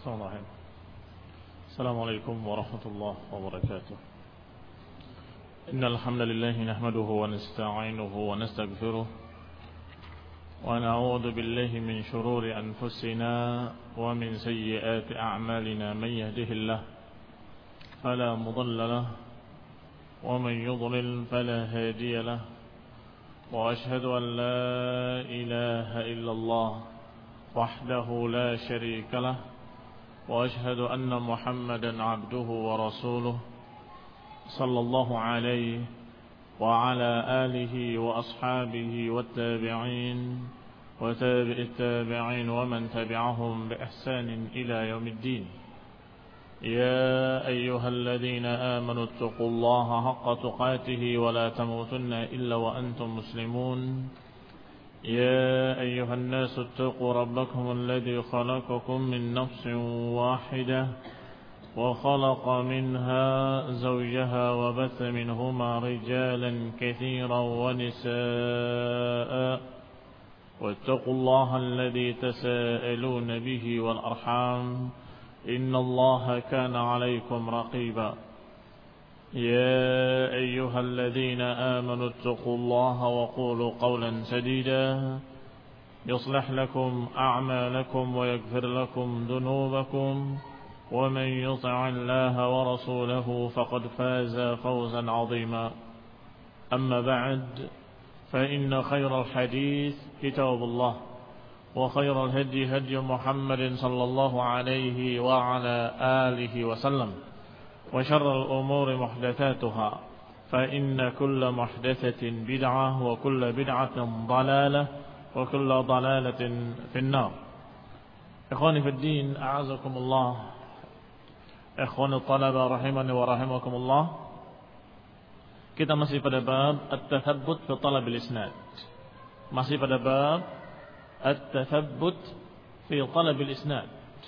السلام عليكم ورحمة الله وبركاته. إن الحمد لله نحمده ونستعينه ونستغفره ونعوذ بالله من شرور أنفسنا ومن سيئات أعمالنا. من يهده الله فلا مضل له ومن يضلل فلا هادي له، وأشهد أن لا إله إلا الله وحده لا شريك له، وأشهد أن محمدا عبده ورسوله صلى الله عليه وعلى آله وأصحابه والتابعين وتابع التابعين ومن تبعهم بإحسان إلى يوم الدين. يا أيها الذين آمنوا اتقوا الله حق تقاته ولا تموتن إلا وأنتم مسلمون. يا أيها الناس اتقوا ربكم الذي خلقكم من نفس واحدة وخلق منها زوجها وبث منهما رجالا كثيرا ونساء، واتقوا الله الذي تساءلون به والأرحام إن الله كان عليكم رقيبا. يا أيها الذين آمنوا اتقوا الله وقولوا قولا سديدا يصلح لكم أعمالكم ويغفر لكم ذنوبكم، ومن يطع الله ورسوله فقد فاز فوزا عظيما. أما بعد، فإن خير الحديث كتاب الله، وخير الهدي هدي محمد صلى الله عليه وعلى آله وسلم، وشر الأمور محدثاتها، فإن كل محدثة بدعة وكل بدعة ضلالة وكل ضلالة في النار. إخواني في الدين، أعزكم الله. إخواني الطلبة رحمني ورحمكم الله. Kita masih pada bab at-tathabbut fi talab al-isnad. Masih pada bab at-tathabbut fi talab al-isnad.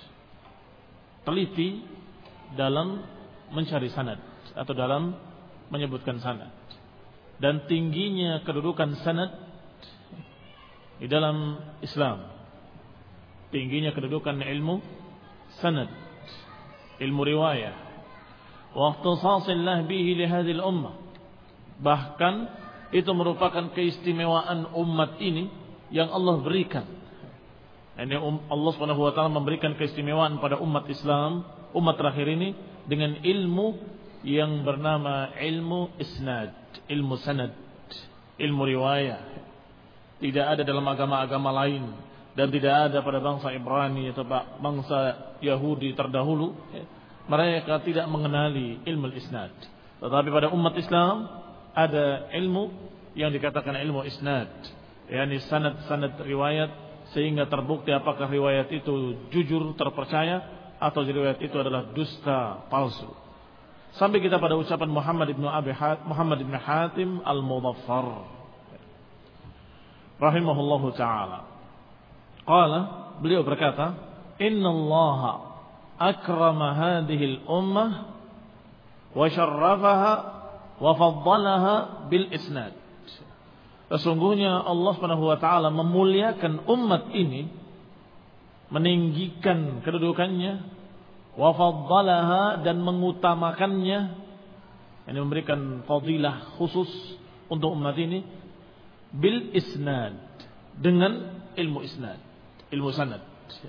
Teliti dalam mencari sanad atau dalam menyebutkan sanad, dan tingginya kedudukan sanad di dalam Islam, tingginya kedudukan ilmu sanad, ilmu riwayah, wa ikhtisasillah bihi li hadhihi al-ummah. Bahkan itu merupakan keistimewaan umat ini yang Allah berikan. Ini Allah Subhanahu wa taala memberikan keistimewaan pada umat Islam, umat terakhir ini, dengan ilmu yang bernama ilmu isnad, ilmu sanad, ilmu riwayah. Tidak ada dalam agama-agama lain, dan tidak ada pada bangsa Ibrani atau bangsa Yahudi terdahulu. Mereka tidak mengenali ilmu isnad. Tetapi pada umat Islam ada ilmu yang dikatakan ilmu isnad, yakni sanad-sanad riwayat, sehingga terbukti apakah riwayat itu jujur, terpercaya, atau riwayat itu adalah dusta, palsu. Sampai kita pada ucapan Muhammad ibn Hatim al-Mudhaffar rahimahullahu ta'ala. Qala, beliau berkata, innallaha akrama hadhihi al-ummah wa syarrafaha wa faddalaha bil isnad. Sesungguhnya Allah Subhanahu wa taala memuliakan umat ini, meninggikan kedudukannya, wa faddalaha, dan mengutamakannya, yang memberikan fadilah khusus untuk umat ini, bil isnad, dengan ilmu isnad, ilmu sanad.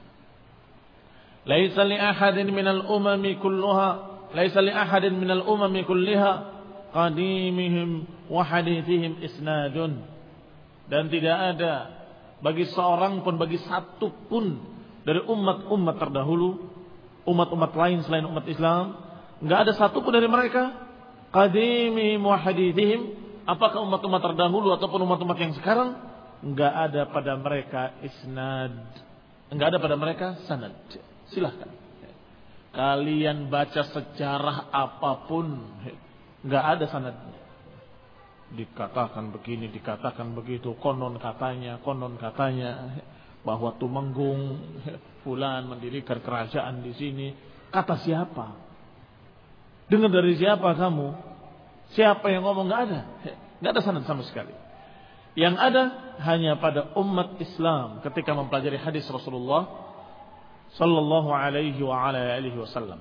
Laisa li ahadin minal umami kulliha, laisa li ahadin minal umami kulliha qadimihim wa hadithihim isnadun. Dan tidak ada bagi seorang pun, bagi satu pun dari umat-umat terdahulu, umat-umat lain selain umat Islam, enggak ada satu pun dari mereka qadimihim wa hadithihim, apakah umat-umat terdahulu ataupun umat-umat yang sekarang, enggak ada pada mereka isnad, enggak ada pada mereka sanad. Silahkan kalian baca sejarah apapun, enggak ada sanadnya. Dikatakan begini, dikatakan begitu, konon katanya, bahwa Tumenggung fulan mendirikan kerajaan di sini. Kata siapa? Dengar dari siapa kamu? Siapa yang ngomong? Enggak ada. Enggak ada sanad sama sekali. Yang ada hanya pada umat Islam ketika mempelajari hadis Rasulullah sallallahu alaihi wa ala alihi wasallam.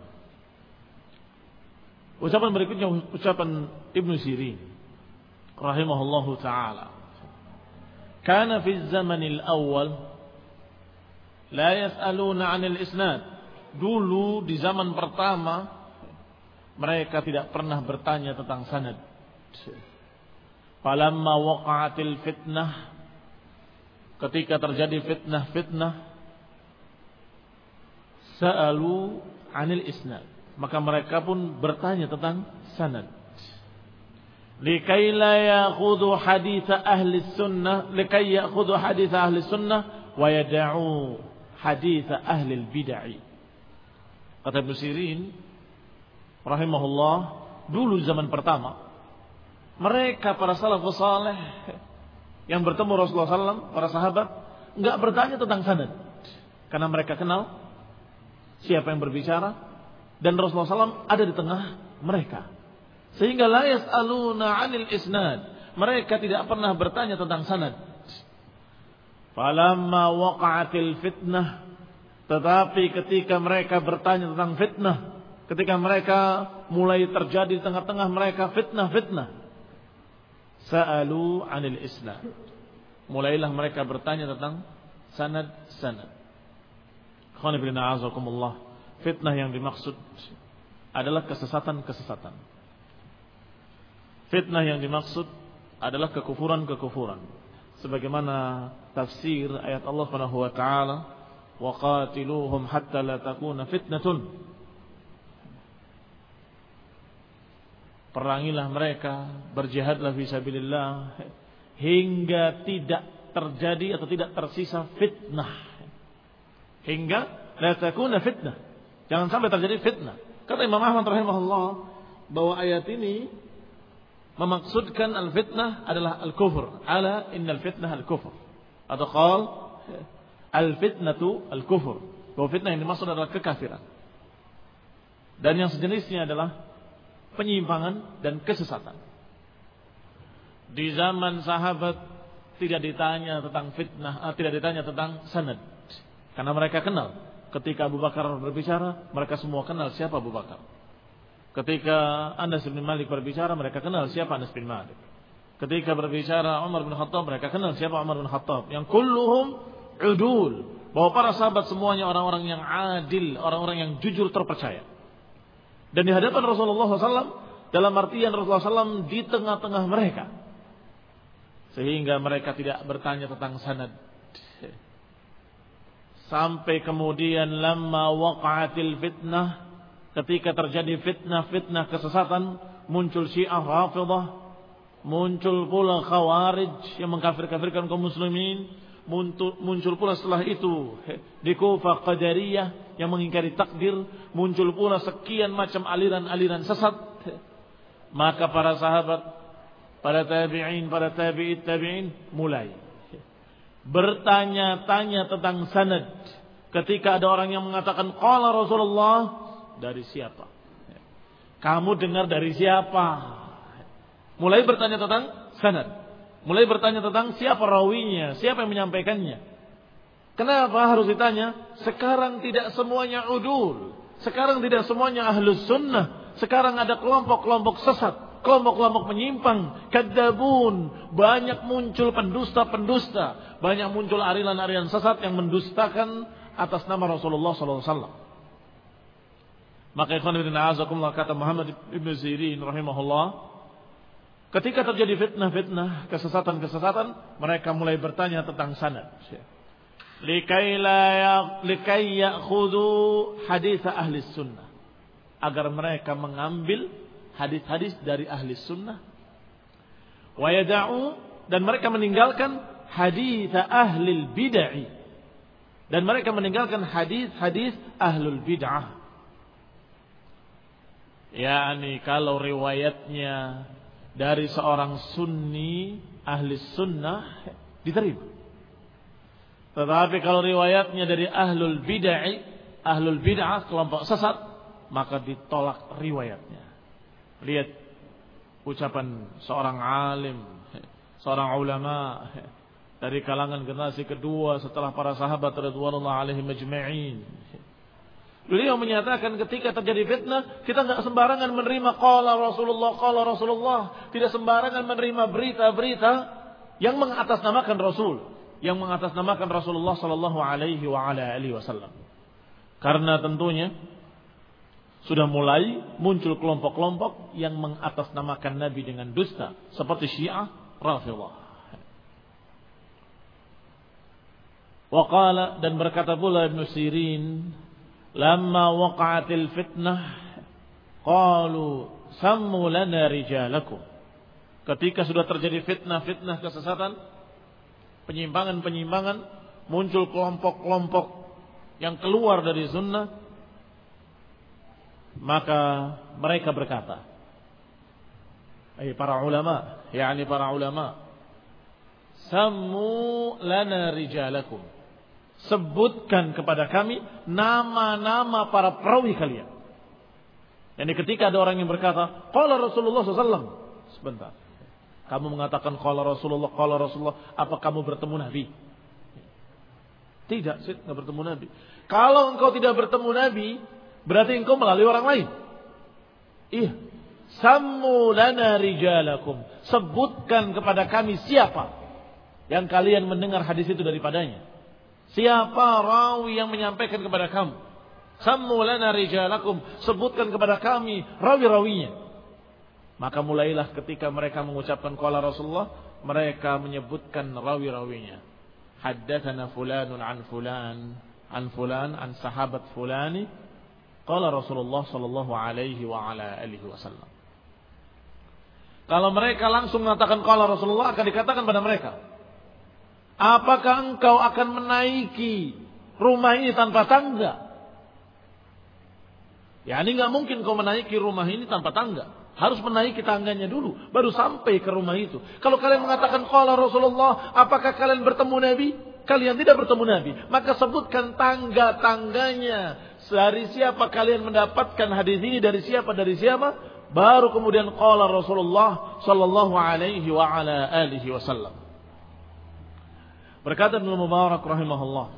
Ucapan berikutnya ucapan Ibnu Sirin rahimahullahu taala. Kana fi zamanil awal la yas'aluna 'anil isnad. Dulu di zaman pertama mereka tidak pernah bertanya tentang sanad. Falamma waqa'atil fitnah, ketika terjadi fitnah-fitnah, sa'alu 'anil isnad, maka mereka pun bertanya tentang sanad. Likai la ya'khudhu hadits ahli sunnah, likai ya'khudhu hadits ahli sunnah wa yad'u hadits ahli bid'ah. Kata Ibnu Sirin rahimahullah, dulu zaman pertama mereka para salafus saleh yang bertemu Rasulullah SAW, para sahabat, enggak bertanya tentang sanad, karena mereka kenal siapa yang berbicara dan Rasulullah SAW ada di tengah mereka, sehingga la yas'aluna 'anil isnad, mereka tidak pernah bertanya tentang sanad. Falamma waqa'atil fitnah, tetapi ketika mereka bertanya tentang fitnah, ketika mereka mulai terjadi di tengah-tengah mereka fitnah-fitnah, sa'alu 'anil isnad, mulailah mereka bertanya tentang sanad-sanad. Khana bin a'azakumullah, fitnah yang dimaksud adalah kesesatan-kesesatan. Fitnah yang dimaksud adalah kekufuran-kekufuran. Sebagaimana tafsir ayat Allah Subhanahu wa taala, wa qatiluhum hatta la takuna fitnatun. Perangilah mereka, berjihadlah fi sabilillah hingga tidak terjadi atau tidak tersisa fitnah. Hingga la takuna fitnah. Jangan sampai terjadi fitnah. Kata Imam Ahmad rahimahullah bahwa ayat ini memaksudkan al-fitnah adalah al-kufur. Ala innal fitnah al-kufur. Atau qal al-fitnatu al-kufur. Bahwa fitnah yang dimaksud adalah kekafiran. Dan yang sejenisnya adalah penyimpangan dan kesesatan. Di zaman sahabat tidak ditanya tentang fitnah, tidak ditanya tentang sanad. Karena mereka kenal. Ketika Abu Bakar berbicara, mereka semua kenal siapa Abu Bakar. Ketika Anas bin Malik berbicara, mereka kenal siapa Anas bin Malik. Ketika berbicara Umar bin Khattab, mereka kenal siapa Umar bin Khattab. Yang kulluhum udul. Bahwa para sahabat semuanya orang-orang yang adil, orang-orang yang jujur terpercaya. Dan di hadapan Rasulullah SAW, dalam artian Rasulullah SAW di tengah-tengah mereka. Sehingga mereka tidak bertanya tentang sanad. Sampai kemudian lamma waqa'atil fitnah, ketika terjadi fitnah-fitnah kesesatan, muncul Syiah Rafidah, muncul pula Khawarij yang mengkafir-kafirkan kaum muslimin, muncul pula setelah itu di Kufah Qadariyah yang mengingkari takdir, muncul pula sekian macam aliran-aliran sesat. Maka para sahabat, para tabi'in, para tabi'it tabi'in mulai bertanya-tanya tentang sanad. Ketika ada orang yang mengatakan qala Rasulullah, dari siapa? Kamu dengar dari siapa? Mulai bertanya tentang sanad. Mulai bertanya tentang siapa rawinya, siapa yang menyampaikannya. Kenapa harus ditanya? Sekarang tidak semuanya udul. Sekarang tidak semuanya ahlus sunnah. Sekarang ada kelompok-kelompok sesat, kelompok-kelompok menyimpang, kadzabun. Banyak muncul pendusta-pendusta. Banyak muncul aliran-aliran sesat yang mendustakan atas nama Rasulullah SAW. Maka ikhwan fillah azakumullah, kata Muhammad ibn Sirin rahimahullah, ketika terjadi fitnah-fitnah, kesesatan-kesesatan, mereka mulai bertanya tentang sanad. Likai ya'khudhu hadits ahli sunnah, agar mereka mengambil hadis-hadis dari ahli sunnah. Wa yada'u, dan mereka meninggalkan hadits ahli bid'ah, dan mereka meninggalkan hadis-hadis ahlul bid'ah. yakni kalau riwayatnya dari seorang sunni ahli sunnah diterima. Tetapi kalau riwayatnya dari ahlul bid'ah kelompok sesat, maka ditolak riwayatnya. Lihat ucapan seorang alim, seorang ulama dari kalangan generasi kedua setelah para sahabat radhiyallahu alaihim ajma'in. Beliau menyatakan ketika terjadi fitnah, kita enggak sembarangan menerima qala Rasulullah, tidak sembarangan menerima berita-berita yang mengatasnamakan Rasul, yang mengatasnamakan Rasulullah sallallahu alaihi wa ala alihi wasallam. Karena tentunya sudah mulai muncul kelompok-kelompok yang mengatasnamakan Nabi dengan dusta, seperti Syiah Rafidhah. Wa qala, dan berkata pula Ibnu Sirin, lamma waqa'atil fitnah qalu sammu lana rijalakum. Ketika sudah terjadi fitnah kesesatan, penyimpangan-penyimpangan, muncul kelompok-kelompok yang keluar dari sunnah, maka mereka berkata, para ulama, yakni para ulama, sammu lana rijalakum, sebutkan kepada kami nama-nama para perawi kalian. Yani ketika ada orang yang berkata, qala Rasulullah SAW, sebentar, kamu mengatakan qala Rasulullah, apa kamu bertemu Nabi? Tidak, saya tidak bertemu Nabi. Kalau engkau tidak bertemu Nabi, berarti engkau melalui orang lain. Iya. Sammu lana rijalakum, sebutkan kepada kami siapa yang kalian mendengar hadis itu daripadanya. Siapa rawi yang menyampaikan kepada kamu? Sammu lana rijalakum, sebutkan kepada kami rawi-rawinya. Maka mulailah ketika mereka mengucapkan qala Rasulullah, mereka menyebutkan rawi-rawinya. Haddatsana fulanun an fulan an sahabat fulani qala Rasulullah sallallahu alaihi wa ala alihi wasallam. Kalau mereka langsung mengatakan qala Rasulullah, akan dikatakan pada mereka, apakah engkau akan menaiki rumah ini tanpa tangga? Ya, ini enggak mungkin kau menaiki rumah ini tanpa tangga. Harus menaiki tangganya dulu, baru sampai ke rumah itu. Kalau kalian mengatakan qala Rasulullah, apakah kalian bertemu Nabi? Kalian tidak bertemu Nabi. Maka sebutkan tangga-tangganya. Dari siapa kalian mendapatkan hadis ini, dari siapa, baru kemudian qala Rasulullah sallallahu alaihi wa ala alihi wasallam. Berkata Ibnu Mubarak rahimahullah,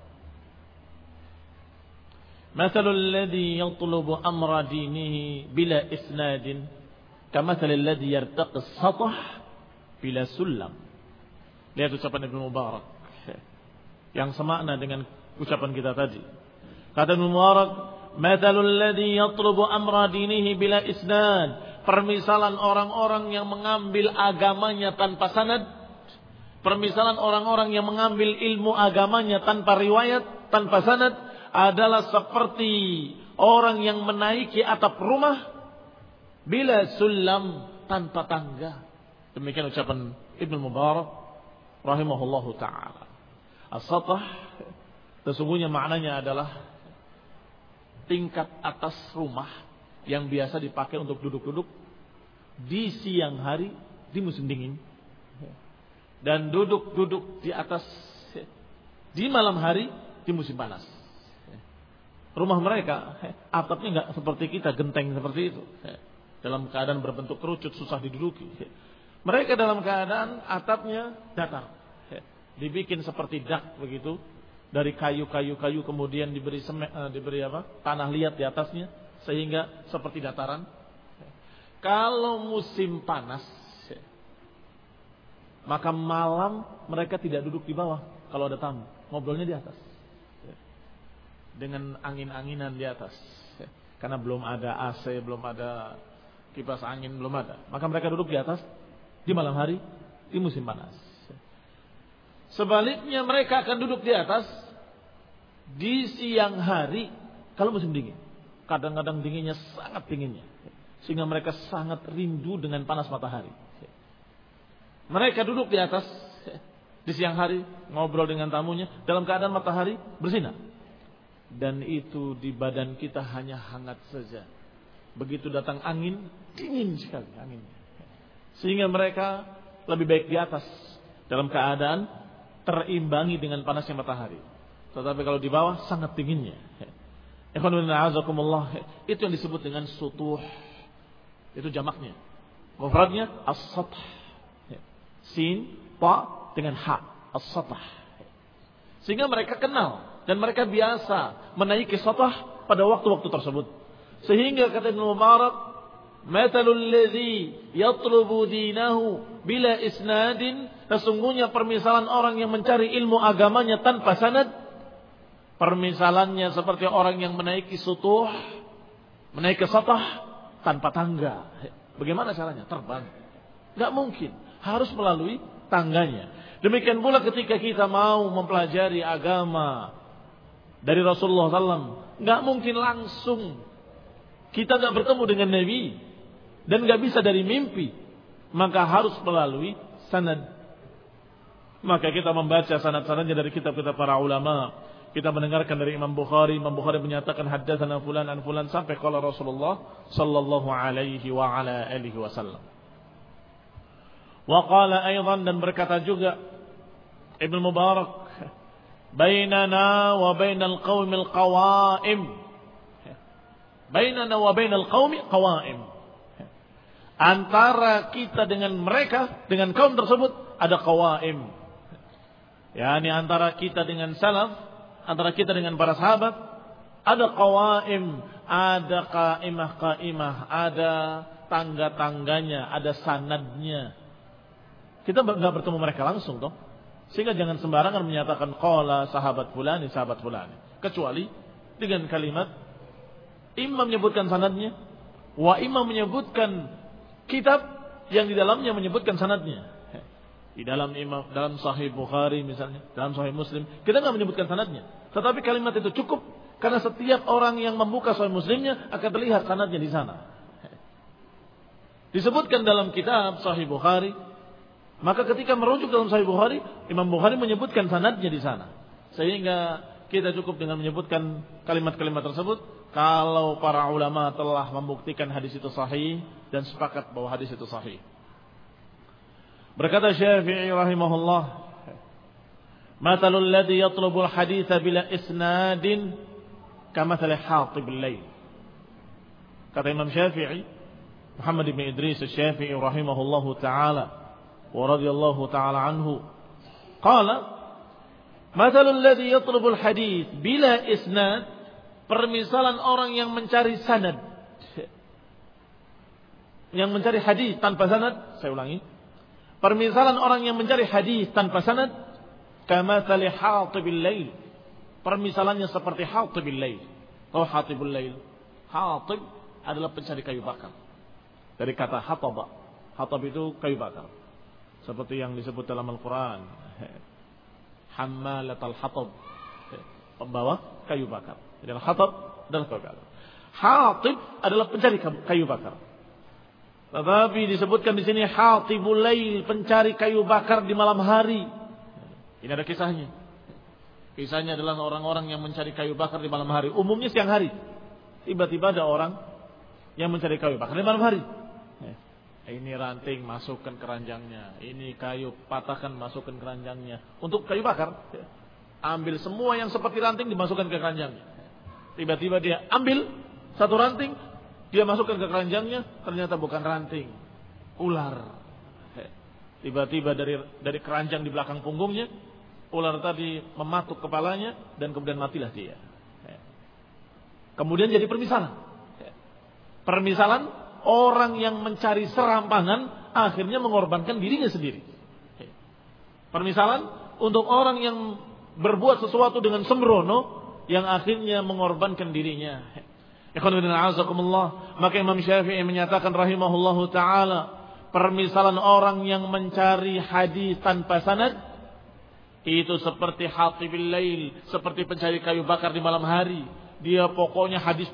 mathalul ladzi yatlubu amra dinihi bila isnadin kamathalil ladzi yartaqi as-sath bila sullam. Lihat ucapan Ibnu Mubarak yang semakna dengan ucapan kita tadi. Kata Ibnu Mubarak, mathalul ladzi yatlubu amra dinihi bila isnad, permisalan orang-orang yang mengambil agamanya tanpa sanad, permisalan orang-orang yang mengambil ilmu agamanya tanpa riwayat, tanpa sanad, adalah seperti orang yang menaiki atap rumah bila sulam, tanpa tangga. Demikian ucapan Ibnu Mubarak rahimahullahu ta'ala. As-sath sesungguhnya maknanya adalah tingkat atas rumah yang biasa dipakai untuk duduk-duduk di siang hari di musim dingin, dan duduk-duduk di atas di malam hari di musim panas. Rumah mereka atapnya enggak seperti kita, genteng seperti itu, dalam keadaan berbentuk kerucut, susah diduduki. Mereka dalam keadaan atapnya datar, dibikin seperti dak begitu, dari kayu, kemudian diberi tanah liat di atasnya, sehingga seperti dataran. Kalau musim panas, maka malam mereka tidak duduk di bawah. Kalau ada tamu, ngobrolnya di atas, dengan angin-anginan di atas, karena belum ada AC, belum ada kipas angin, belum ada. Maka mereka duduk di atas di malam hari di musim panas. Sebaliknya mereka akan duduk di atas di siang hari kalau musim dingin. Kadang-kadang dinginnya, sangat dinginnya, sehingga mereka sangat rindu dengan panas matahari. Mereka duduk di atas di siang hari, ngobrol dengan tamunya dalam keadaan matahari bersinar. Dan itu di badan kita hanya hangat saja. Begitu datang angin, dingin sekali anginnya. Sehingga mereka lebih baik di atas dalam keadaan terimbangi dengan panasnya matahari. Tetapi kalau di bawah sangat dinginnya. Itu yang disebut dengan sutuh. Itu jamaknya. Mufradnya as-sath. Sin, ta dengan ha, as-sath. Sehingga mereka kenal dan mereka biasa menaiki sathah pada waktu-waktu tersebut. Sehingga kata Ibnu Mubarak, "Mathalul ladzi yatlubu dinahu bila isnadin", sesungguhnya permisalan orang yang mencari ilmu agamanya tanpa sanad, permisalannya seperti orang yang menaiki sutuh, menaiki satah tanpa tangga. Bagaimana caranya? Terbang. Enggak mungkin, harus melalui tangganya. Demikian pula ketika kita mau mempelajari agama dari Rasulullah SAW, enggak mungkin langsung. Kita enggak bertemu dengan Nabi dan enggak bisa dari mimpi, maka harus melalui sanad. Maka kita membaca sanad-sanadnya dari kitab-kitab para ulama. Kita mendengarkan dari Imam Bukhari menyatakan haddatsana fulan an fulan sampai qala Rasulullah sallallahu alaihi wa ala alihi wasallam. Wa qala aidan, dan berkata juga Ibnu Mubarak, bainana wa bainal qaumil qawaim. Bainana wa bainal qaumi qawaim. Antara kita dengan mereka, dengan kaum tersebut ada qawaim. Yani antara kita dengan salaf, antara kita dengan para sahabat ada qawaim, ada qaimah-qaimah, ada tangga-tangganya, ada sanadnya. Kita enggak bertemu mereka langsung toh. Sehingga jangan sembarangan menyatakan qala sahabat fulani, kecuali dengan kalimat imam menyebutkan sanadnya, wa imam menyebutkan kitab yang di dalamnya menyebutkan sanadnya. Di dalam Sahih Bukhari misalnya, dalam Sahih Muslim, kita enggak menyebutkan sanadnya. Tetapi kalimat itu cukup karena setiap orang yang membuka Sahih Muslimnya akan terlihat sanadnya di sana. Disebutkan dalam kitab Sahih Bukhari, maka ketika merujuk dalam Sahih Bukhari, Imam Bukhari menyebutkan sanadnya di sana. Sehingga kita cukup dengan menyebutkan kalimat-kalimat tersebut kalau para ulama telah membuktikan hadis itu sahih dan sepakat bahwa hadis itu sahih. Berkata Syafi'i rahimahullah, "Mathalul ladzi yatlubul haditsa bila isnadin kamathali hatibil lail." Kata Imam Syafi'i, Muhammad bin Idris Asy-Syafi'i rahimahullahu taala wa radhiyallahu taala anhu, qala, "Mathalul ladzi yatlubul hadits bila isnad", permisalan orang yang mencari sanad, yang mencari hadis tanpa sanad, saya ulangi. Permisalan orang yang mencari hadis tanpa sanad, kamathali hatibil lail. Permisalannya seperti hatibil lail. Tahu hatibul lail? Hatib adalah pencari kayu bakar. Dari kata hataba. Hatab itu kayu bakar. Seperti yang disebut dalam Al-Quran. Hammalatal hatab. Pembawa kayu bakar. Jadi hatab adalah kayu bakar. Hatib adalah pencari kayu bakar. Tetapi disebutkan di sini hatibul lail, pencari kayu bakar di malam hari. Ini ada kisahnya. Kisahnya adalah orang-orang yang mencari kayu bakar di malam hari. Umumnya siang hari. Tiba-tiba ada orang yang mencari kayu bakar di malam hari. Ini ranting, masukkan keranjangnya. Ini kayu, patahkan, masukkan keranjangnya. Untuk kayu bakar, ambil semua yang seperti ranting, dimasukkan ke keranjangnya. Tiba-tiba dia ambil satu ranting, dia masukkan ke keranjangnya, ternyata bukan ranting, ular. Tiba-tiba dari keranjang di belakang punggungnya, ular tadi mematuk kepalanya dan kemudian matilah dia. Kemudian jadi permisalan. Permisalan orang yang mencari serampangan akhirnya mengorbankan dirinya sendiri. Permisalan untuk orang yang berbuat sesuatu dengan sembrono yang akhirnya mengorbankan dirinya. Maka Imam Syafi'i menyatakan rahimahullahu ta'ala, permisalan orang yang mencari hadis tanpa sanad itu seperti hatibil lail, seperti pencari kayu bakar di malam hari. Dia pokoknya hadis,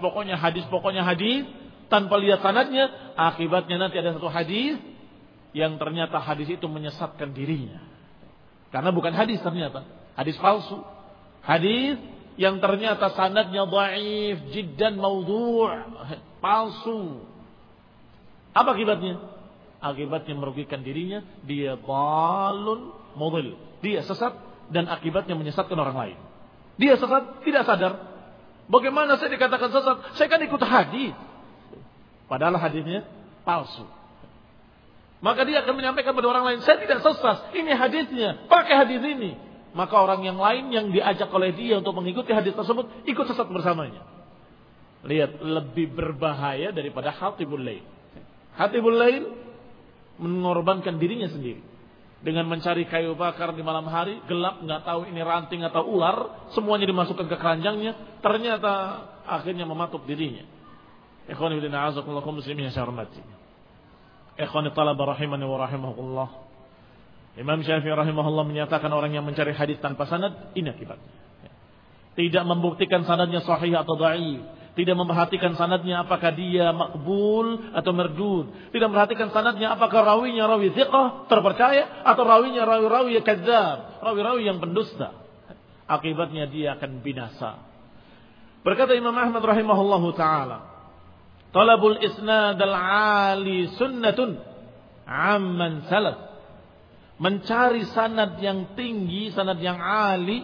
tanpa lihat sanadnya. Akibatnya nanti ada satu hadis yang ternyata hadis itu menyesatkan dirinya. Karena bukan hadis ternyata, hadis palsu. Hadis yang ternyata sanadnya dhaif, jiddan maudhu', palsu. Apa akibatnya? Akibatnya merugikan dirinya, dia dhalun mudhil. Dia sesat dan akibatnya menyesatkan orang lain. Dia sesat, tidak sadar. Bagaimana saya dikatakan sesat? Saya kan ikut hadis. Padahal hadisnya palsu. Maka dia akan menyampaikan kepada orang lain, saya tidak sesat, ini hadisnya, pakai hadis ini. Maka orang yang lain yang diajak oleh dia untuk mengikuti hadis tersebut ikut sesat bersamanya. Lihat, lebih berbahaya daripada khatibul lail. Khatibul lail mengorbankan dirinya sendiri dengan mencari kayu bakar di malam hari, gelap, nggak tahu ini ranting atau ular, semuanya dimasukkan ke keranjangnya, ternyata akhirnya mematuk dirinya. Ikhwani fillah, a'azakumullah muslimin yang saya hormati. Ikhwani talaba rahimani wa rahimakumullah. Imam Syafi'i rahimahullah menyatakan orang yang mencari hadis tanpa sanad, ini akibatnya. Tidak membuktikan sanadnya sahih atau dhaif, tidak memperhatikan sanadnya apakah dia makbul atau mardud, tidak memperhatikan sanadnya apakah rawinya rawi thiqah terpercaya atau rawinya rawi kadzdzab, rawi yang pendusta. Akibatnya dia akan binasa. Berkata Imam Ahmad rahimahullahu taala, talabul isnad al-ali sunnatun amman salaf. Mencari sanad yang tinggi, sanad yang ali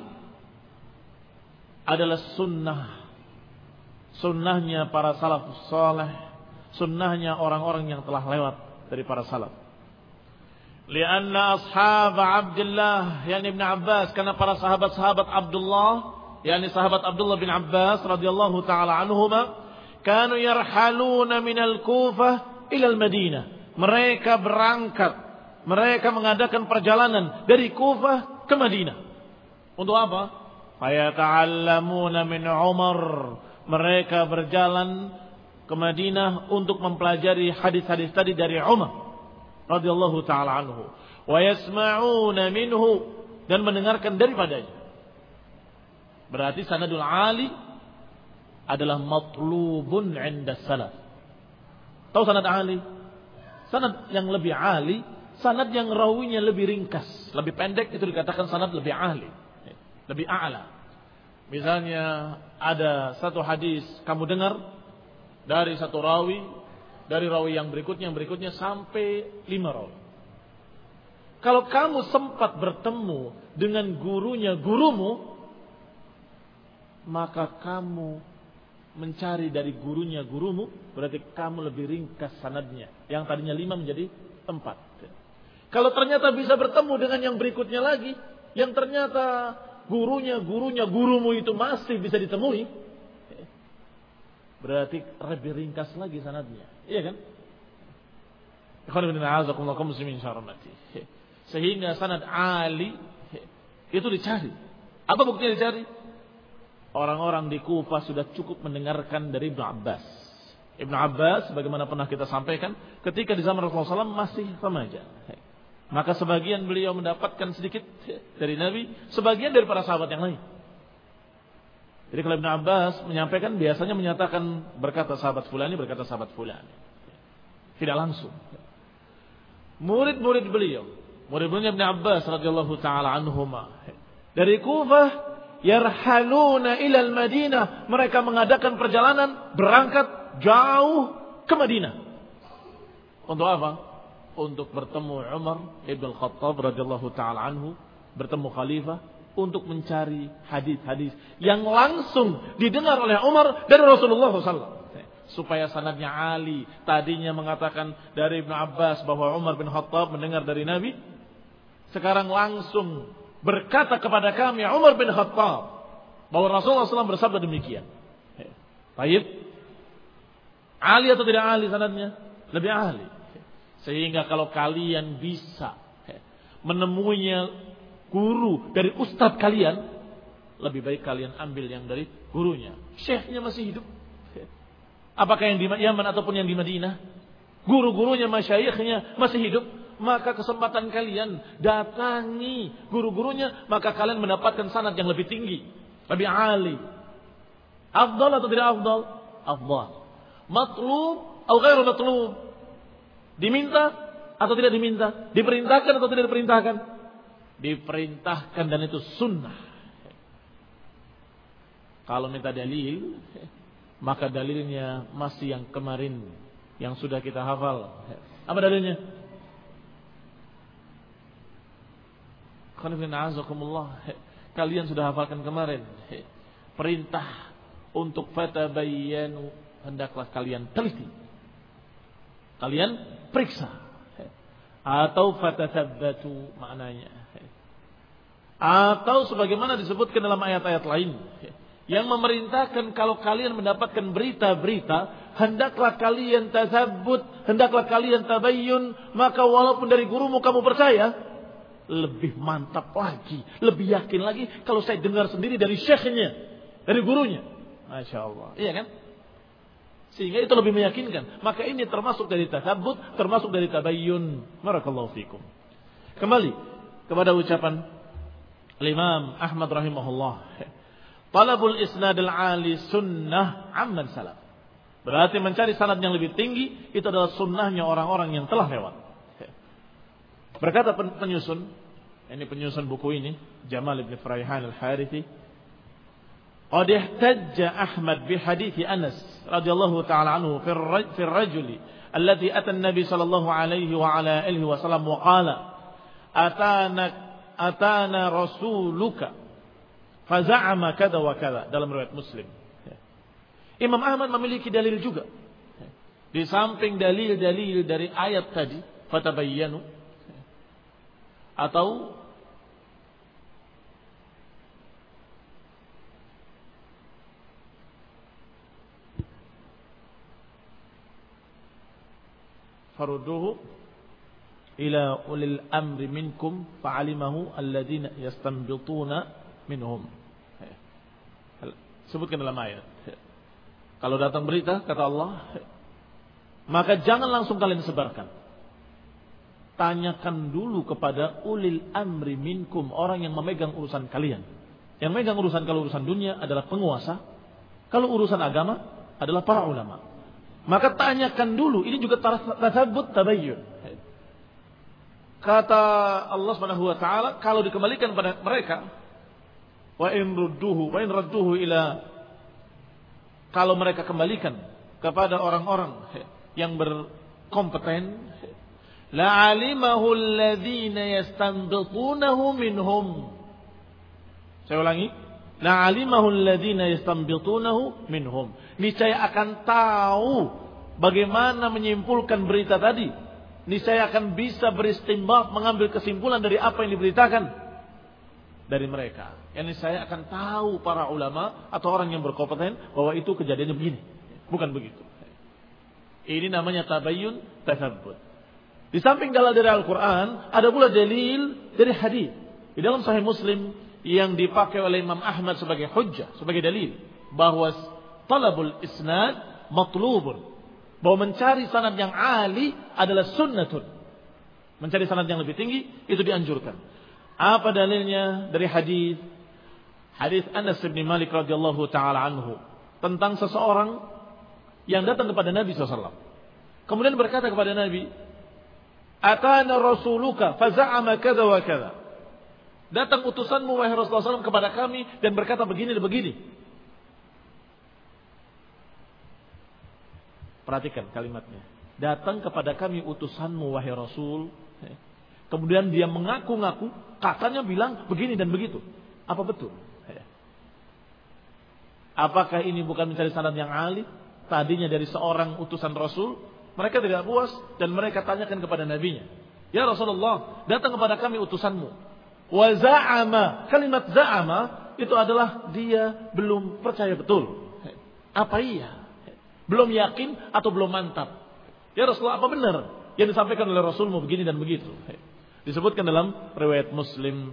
adalah sunnah. Sunnahnya para salafus saleh, sunnahnya orang-orang yang telah lewat dari para salaf. Lianna ashab Abdullah, yakni Ibn Abbas, karena para sahabat-sahabat Abdullah, yakni sahabat Abdullah bin Abbas radhiyallahu taala anhuma, kanu yarhaluna minal Kufah ila al-Madinah. Mereka berangkat, mereka mengadakan perjalanan dari Kufah ke Madinah. Untuk apa? Fayata'allamuna min Umar. Mereka berjalan ke Madinah untuk mempelajari hadis-hadis tadi dari Umar radhiyallahu taala anhu. Wa yasma'una minhu, dan mendengarkan daripadanya. Berarti sanadul ali adalah matlubun 'inda salaf. Tahu sanad ali? Sanad yang lebih ali, sanad yang rawinya lebih ringkas, lebih pendek, itu dikatakan sanad lebih ahli, lebih a'la. Misalnya ada satu hadis kamu dengar dari satu rawi, dari rawi yang berikutnya sampai 5 rawi. Kalau kamu sempat bertemu dengan gurunya gurumu, maka kamu mencari dari gurunya gurumu, berarti kamu lebih ringkas sanadnya. Yang tadinya 5 menjadi 4. Kalau ternyata bisa bertemu dengan yang berikutnya lagi, yang ternyata gurunya gurumu itu masih bisa ditemui, berarti lebih ringkas lagi sanadnya. Iya kan? Sehingga sanad ali itu dicari. Apa buktinya dicari? Orang-orang di Kufah sudah cukup mendengarkan dari Ibnu Abbas. Ibnu Abbas, bagaimana pernah kita sampaikan, ketika di zaman Rasulullah SAW masih remaja. Maka sebagian beliau mendapatkan sedikit dari Nabi, sebagian dari para sahabat yang lain. Jadi kalau Ibnu Abbas menyampaikan, biasanya menyatakan berkata sahabat fulani, berkata sahabat fulani. Tidak langsung. Murid-murid beliau, murid-muridnya Ibnu Abbas radhiyallahu taala anhuma, dari Kufah yarhaluna ila al-Madinah, mereka mengadakan perjalanan berangkat jauh ke Madinah. Untuk apa? Untuk bertemu Umar ibn Khattab radhiyallahu taala anhu, bertemu khalifah, untuk mencari hadis-hadis yang langsung didengar oleh Umar dari Rasulullah SAW. Supaya sanadnya ali. Tadinya mengatakan dari Ibnu Abbas bahwa Umar bin Khattab mendengar dari Nabi, sekarang langsung berkata kepada kami Umar bin Khattab bahwa Rasulullah SAW bersabda demikian. Baik, ali atau tidak ali sanadnya? Lebih ahli. Sehingga kalau kalian bisa menemuinya guru dari ustadz kalian, lebih baik kalian ambil yang dari gurunya. Syekhnya masih hidup. Apakah yang di Yaman ataupun yang di Madinah, guru-gurunya, masyayikhnya masih hidup, maka kesempatan kalian datangi guru-gurunya, maka kalian mendapatkan sanad yang lebih tinggi, lebih ali. Afdal atau tidak afdal? Afdal. Matlub atau ghairu matlub? Diminta atau tidak diminta? Diperintahkan atau tidak diperintahkan? Diperintahkan, dan itu sunnah. Kalau minta dalil, maka dalilnya masih yang kemarin, yang sudah kita hafal. Apa dalilnya? Kalian sudah hafalkan kemarin. Perintah untuk fatabayyanu, hendaklah kalian teliti, kalian periksa, atau fatathabbatu maknanya, atau sebagaimana disebutkan dalam ayat-ayat lain, yang memerintahkan kalau kalian mendapatkan berita-berita, hendaklah kalian tasabbut, hendaklah kalian tabayyun, maka walaupun dari gurumu kamu percaya, lebih mantap lagi, lebih yakin lagi kalau saya dengar sendiri dari syekhnya, dari gurunya. Masya Allah, iya kan? Sehingga itu lebih meyakinkan. Maka ini termasuk dari tasabbut, termasuk dari tabayyun. Barakallahu fikum. Kembali kepada ucapan Imam Ahmad rahimahullah. Talabul isnad al-ali sunnah amman salaf. Berarti mencari sanad yang lebih tinggi itu adalah sunnahnya orang-orang yang telah lewat. Berkata penyusun, ini penyusun buku ini, Jamal ibn Faraihan al-Harithi, qad ihtajja Ahmad bi hadits Anas radhiyallahu ta'ala anhu fi ar-rajuli alladhi ata an-nabi sallallahu alaihi wa ala alihi wasallam wa qala atana rasuluka faza'ama kada wa kada, dalam riwayat Muslim. Imam Ahmad memiliki dalil juga. Di samping dalil-dalil dari ayat tadi, fatabayyanu, atau farudduhu ila ulil amri minkum fa'alimahu alladhina yastanbituna minhum. Sebutkan dalam ayat. Kalau datang berita, kata Allah, maka jangan langsung kalian sebarkan. Tanyakan dulu kepada ulil amri minkum, orang yang memegang urusan kalian. Yang memegang urusan, kalau urusan dunia adalah penguasa, kalau urusan agama adalah para ulama. Maka tanyakan dulu, ini juga tasabbut tabayyun. Kata Allah Subhanahu wa taala, kalau dikembalikan pada mereka, wa in radduhu ila, kalau mereka kembalikan kepada orang-orang yang berkompeten, la'alimahu alladhina yastanbitunahu minhum. Saya ulangi, la'alimahu alladhina yastanbitunahu minhum. Niscaya akan tahu bagaimana menyimpulkan berita tadi. Niscaya akan bisa beristinbat, mengambil kesimpulan dari apa yang diberitakan dari mereka. Yang saya akan tahu para ulama atau orang yang berkompeten bahwa itu kejadiannya begini, bukan begitu. Ini namanya tabayyun tasabbut. Di samping dalil dari Al-Quran, ada pula dalil dari hadis. Di dalam Sahih Muslim yang dipakai oleh Imam Ahmad sebagai hujjah, sebagai dalil bahwa talabul isnad matlubun, bahwa mencari sanad yang ali adalah sunnatun. Mencari sanad yang lebih tinggi itu dianjurkan. Apa dalilnya? Dari hadis Anas bin Malik radhiyallahu taala anhu tentang seseorang yang datang kepada Nabi SAW. Kemudian berkata kepada Nabi, "Atana rasuluka faza'ama kadza wa kadza." Datang utusanmu wahai Rasulullah SAW kepada kami dan berkata begini dan begini. Perhatikan kalimatnya. Datang kepada kami utusanmu wahai Rasul. Kemudian dia mengaku-ngaku, katanya bilang begini dan begitu. Apa betul? Apakah ini bukan mencari sanad yang ali? Tadinya dari seorang utusan Rasul, mereka tidak puas dan mereka tanyakan kepada nabinya, "Ya Rasulullah, datang kepada kami utusanmu." Wa za'ama, kalimat za'ama itu adalah dia belum percaya betul. Apa iya? Belum yakin atau belum mantap. "Ya Rasulullah, apa benar yang disampaikan oleh Rasulmu begini dan begitu?" Disebutkan dalam riwayat Muslim.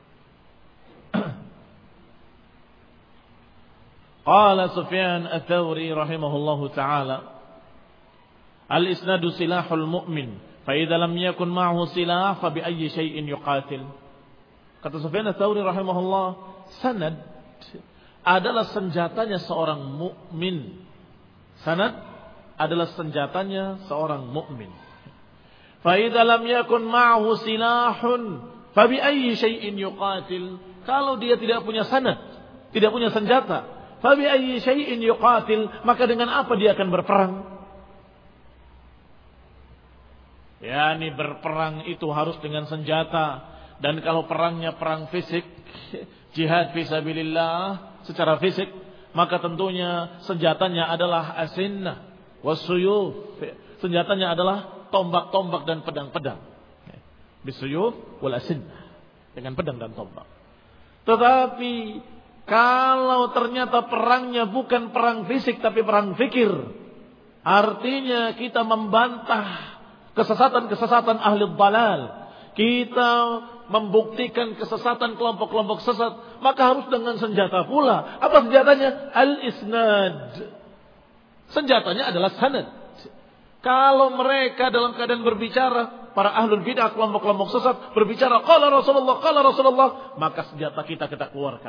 Qala Sufyan ats-Tsauri rahimahullahu taala, "Al-isnadu silahul mu'min, fa idza lam yakun ma'ahu silah fa bi ayyi syai'in yuqatil." Kata Sufyan ats-Tsauri rahimahullah, sanad adalah senjatanya seorang mukmin. Sanad adalah senjatanya seorang mukmin. Fa idza lam yakun ma'ahu silahun fa bi ayyi syai'in yuqatil. Kalau dia tidak punya sanad, tidak punya senjata, fa bi ayyi syai'in yuqatil, maka dengan apa dia akan berperang? Yani berperang itu harus dengan senjata. Dan kalau perangnya perang fisik, jihad fisabilillah secara fisik, maka tentunya senjatanya adalah asinnah wasuyuf. Senjatanya adalah tombak-tombak dan pedang-pedang. Bisuyuf wal asinnah, dengan pedang dan tombak. Tetapi Kalau ternyata perangnya bukan perang fisik tapi perang fikir, artinya kita membantah kesesatan-kesesatan ahli dhalal. Kita membuktikan kesesatan kelompok-kelompok sesat, maka harus dengan senjata pula. Apa senjatanya? Al-isnad. Senjatanya adalah sanad. Kalau mereka dalam keadaan berbicara, para ahlul bid'ah, kelompok-kelompok sesat berbicara qala Rasulullah, maka senjata kita keluarkan.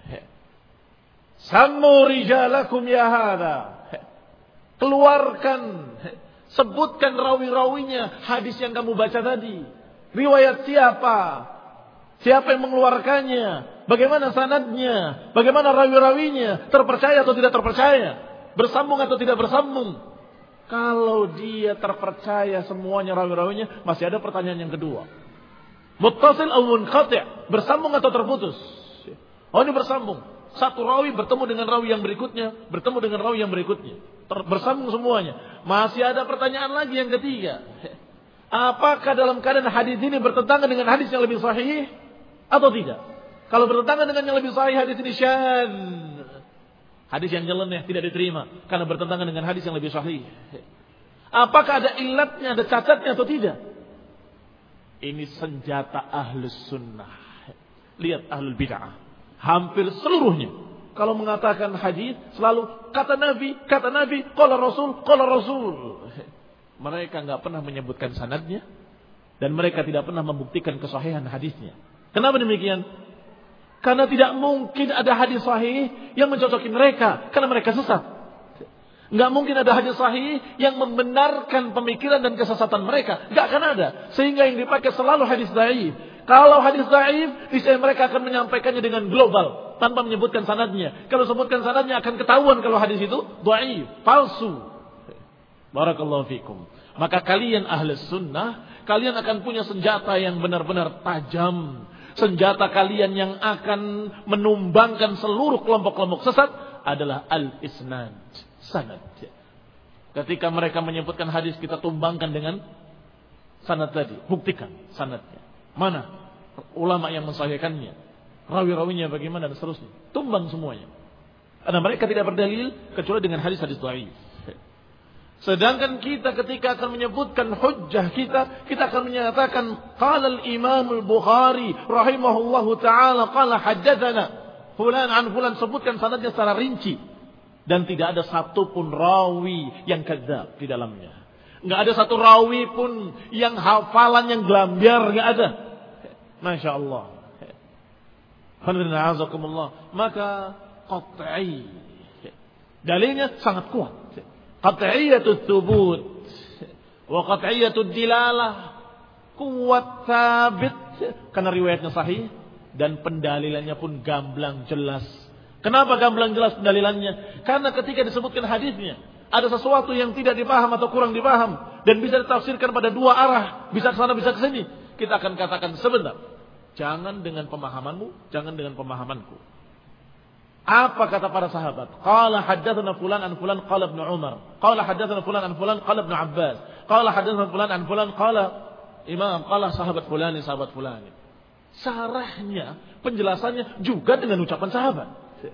Sammu rijalakum ya hadza. Keluarkan, sebutkan rawi-rawinya hadis yang kamu baca tadi. Riwayat siapa? Siapa yang mengeluarkannya? Bagaimana sanadnya? Bagaimana rawi-rawinya? Terpercaya atau tidak terpercaya? Bersambung atau tidak bersambung? Kalau dia terpercaya semuanya rawi-rawinya, masih ada pertanyaan yang kedua. Muttasil aw munqati', bersambung atau terputus? Oh, ini bersambung. Satu rawi bertemu dengan rawi yang berikutnya, bertemu dengan rawi yang berikutnya. Bersambung semuanya. Masih ada pertanyaan lagi yang ketiga. Apakah dalam keadaan hadis ini bertentangan dengan hadis yang lebih sahih atau tidak? Kalau bertentangan dengan yang lebih sahih, hadis ini syadz. Hadis yang nyeleneh tidak diterima karena bertentangan dengan hadis yang lebih sahih. Apakah ada illatnya, ada cacatnya atau tidak? Ini senjata ahlus sunnah. Lihat ahlul bid'ah. Hampir seluruhnya kalau mengatakan hadis selalu kata Nabi, qala Rasul. Mereka enggak pernah menyebutkan sanadnya dan mereka tidak pernah membuktikan kesahihan hadisnya. Kenapa demikian? Karena tidak mungkin ada hadis sahih yang mencocoki mereka karena mereka sesat. Enggak mungkin ada hadis sahih yang membenarkan pemikiran dan kesesatan mereka. Enggak akan ada. Sehingga yang dipakai selalu hadis dhaif. Kalau hadis dhaif, niscaya mereka akan menyampaikannya dengan global tanpa menyebutkan sanadnya. Kalau sebutkan sanadnya akan ketahuan kalau hadis itu dhaif, palsu. Barakallahu fikum. Maka kalian ahli sunnah, kalian akan punya senjata yang benar-benar tajam. Senjata kalian yang akan menumbangkan seluruh kelompok-kelompok sesat adalah al-isnad, sanad. Ketika mereka menyebutkan hadis, kita tumbangkan dengan sanad tadi. Buktikan sanadnya. Mana ulama yang mensahihkannya, rawi-rawinya bagaimana dan seterusnya. Tumbang semuanya. Karena mereka tidak berdalil kecuali dengan hadis-hadis dhaif. Sedangkan kita ketika akan menyebutkan hujjah kita akan menyatakan qala al-Imam al-Bukhari rahimahullahu taala qala haddatsana fulan an fulan, sebutkan sanadnya secara rinci dan tidak ada satupun rawi yang kadzab di dalamnya. Enggak ada satu rawi pun yang hafalan yang gelambiar, enggak ada. Masya Allah. Maka qat'i. Dalilnya sangat kuat. Qat'iyatul thubut wa qat'iyatul dilalah, kuat sabit karena riwayatnya sahih dan pendalilannya pun gamblang jelas. Kenapa gamblang jelas pendalilannya? Karena ketika disebutkan hadisnya ada sesuatu yang tidak dipaham atau kurang dipaham dan bisa ditafsirkan pada dua arah, bisa ke sana bisa ke sini, kita akan katakan sebentar, jangan dengan pemahamanmu, jangan dengan pemahamanku. Apa kata para sahabat? Qala haddatsana fulan an fulan qala Ibnu Umar. Qala haddatsana fulan an fulan qala Ibnu Abbas. Qala haddatsana fulan an fulan qala Imam, qala sahabat fulani, sahabat fulani. Sarahnya, penjelasannya juga dengan ucapan sahabat.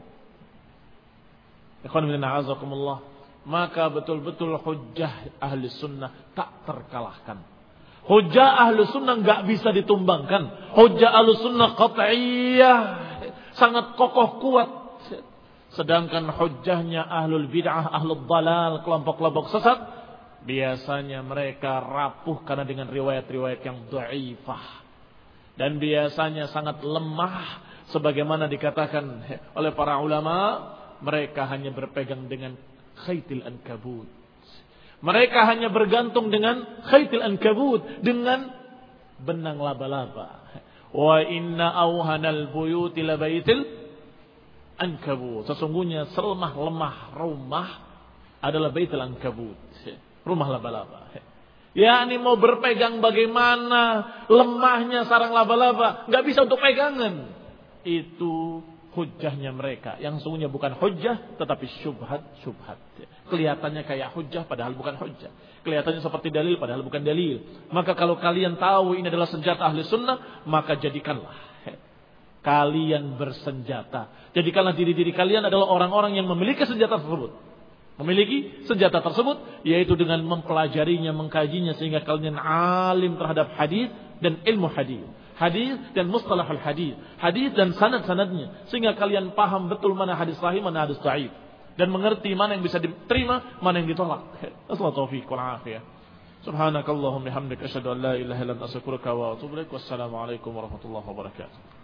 Ikhwan fillah azakumullah. Maka betul-betul hujjah ahli sunnah tak terkalahkan. Hujjah ahli sunnah enggak bisa ditumbangkan. Hujjah ahli sunnah qat'iyah, sangat kokoh kuat. Sedangkan hujjahnya ahlul bid'ah, ahlul dhalal, kelompok-kelompok sesat, biasanya mereka rapuh karena dengan riwayat-riwayat yang dhaifah. Dan biasanya sangat lemah, sebagaimana dikatakan oleh para ulama, mereka hanya berpegang dengan khaytil ankabut. Mereka hanya bergantung dengan khaytil ankabut, dengan benang laba-laba. Wa inna awhanal buyuti labaitil ankabut. Sesungguhnya selemah-lemah rumah adalah baitul ankabut, rumah laba-laba. yakni mau berpegang bagaimana lemahnya sarang laba-laba, nggak bisa untuk pegangan. Itu hujjahnya mereka, yang sungguhnya bukan hujjah tetapi syubhat. Kelihatannya kayak hujjah padahal bukan hujjah, kelihatannya seperti dalil padahal bukan dalil. Maka kalau kalian tahu ini adalah senjata ahli sunnah, maka jadikanlah Kalian bersenjata. Jadikanlah diri-diri kalian adalah orang-orang yang memiliki senjata tersebut. Memiliki senjata tersebut, yaitu dengan mempelajarinya, mengkajinya, sehingga kalian alim terhadap hadis dan ilmu hadis. Hadis dan mustalahul hadis. Hadis dan sanad-sanadnya. Sehingga kalian paham betul mana hadis sahih, mana hadis dhaif. Dan mengerti mana yang bisa diterima, mana yang ditolak. Assalamualaikum warahmatullahi wabarakatuh. Subhanakallahumma hamdaka asyhadu an la ilaha illa anta astaghfiruka wa atubu ilaik. Wassalamu alaikum warahmatullahi wabarakatuh.